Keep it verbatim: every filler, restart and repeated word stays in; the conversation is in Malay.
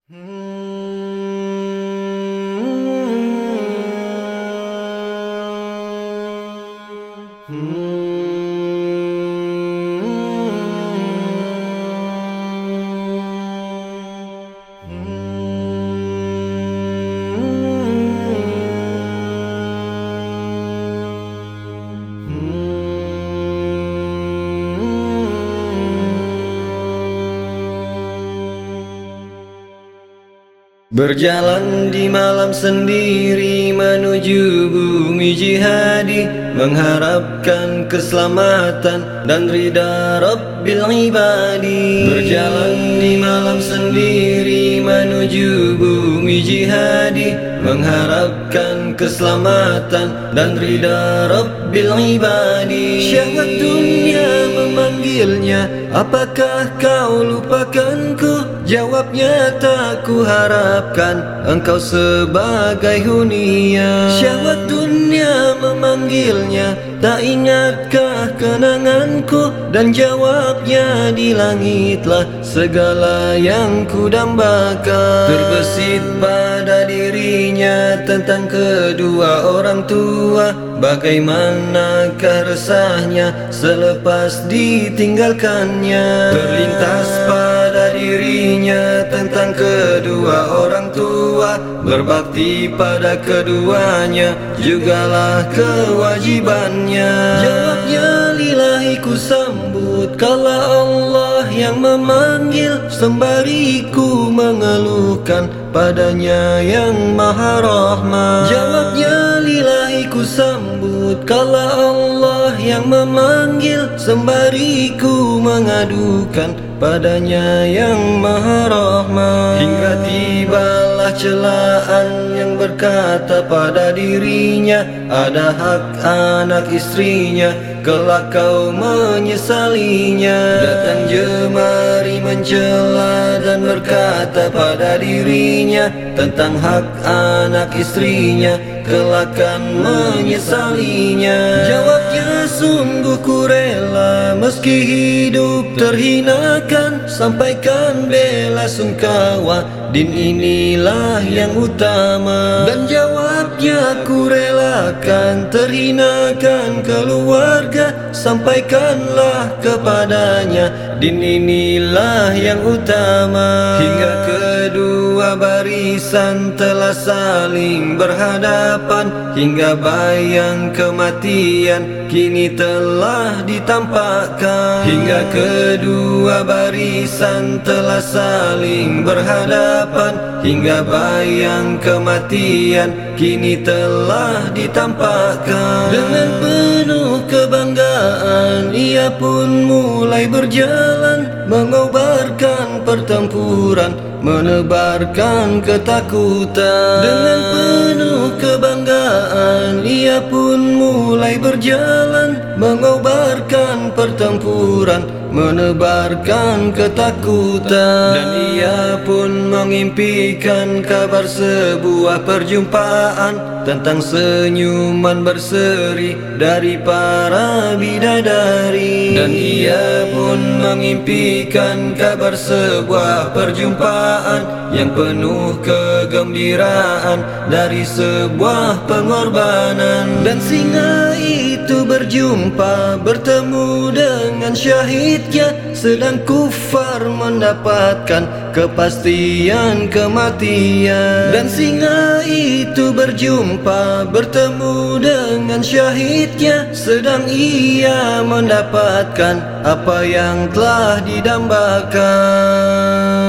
Berjalan di malam sendiri menuju bumi jihadi, mengharapkan keselamatan dan ridha Rabbil ibadi. Berjalan di malam sendiri menuju bumi jihadi, mengharapkan keselamatan dan ridha Rabbil ibadi. Syahwat dunia memanggilnya, apakah kau lupakanku? Jawabnya tak ku harapkan engkau sebagai hunia. Syahwat dunia memanggilnya, tak ingatkah kenanganku? Dan jawabnya di langitlah segala yang ku dambakan. Terbesit pada dirinya tentang kedua orang tua, bagaimanakah resahnya selepas ditinggalkannya. Terlintas pada dirinya tentang kedua orang tua, berbakti pada keduanya jugalah kewajibannya. Jawabnya lillahi ku sambut kala Allah yang memanggil, sembari ku mengeluhkan padanya yang maha rahmat. Jawabnya lillahi ku sambut kala Allah yang memanggil, sembari ku mengadukan padanya yang maha rahmat. Hingga tibalah celaan yang berkata pada dirinya, ada hak anak istrinya, kelak kau menyesalinya. Datang jemari mencela dan berkata pada dirinya tentang hak anak istrinya, kelak kan menyesalinya. Jawabnya sungguh ku rela meski hidup terhinakan, sampaikan bela sungkawa, din inilah yang utama. Dan jawabnya ku relakan terhinakan keluarga, sampaikanlah kepadanya, din inilah yang utama. Hingga kedua barisan telah saling berhadapan, hingga bayang kematian kini telah ditampakkan. Hingga kedua barisan telah saling berhadapan, hingga bayang kematian kini telah ditampakkan. Dengan penuh kebanggaan ia pun mulai berjalan, mengobarkan pertempuran, menebarkan ketakutan. Dengan penuh kebanggaan ia pun mulai berjalan, mengobarkan pertempuran, menebarkan ketakutan. Dan ia pun mengimpikan kabar sebuah perjumpaan, tentang senyuman berseri dari para bidadari. Dan ia pun mengimpikan kabar sebuah perjumpaan yang penuh kegembiraan dari sebuah pengorbanan. Dan singa itu berjumpa bertemu dengan syahidnya, sedang kufar mendapatkan kepastian kematian. Dan singa itu berjumpa bertemu dengan syahidnya, sedang ia mendapatkan apa yang telah didambakan.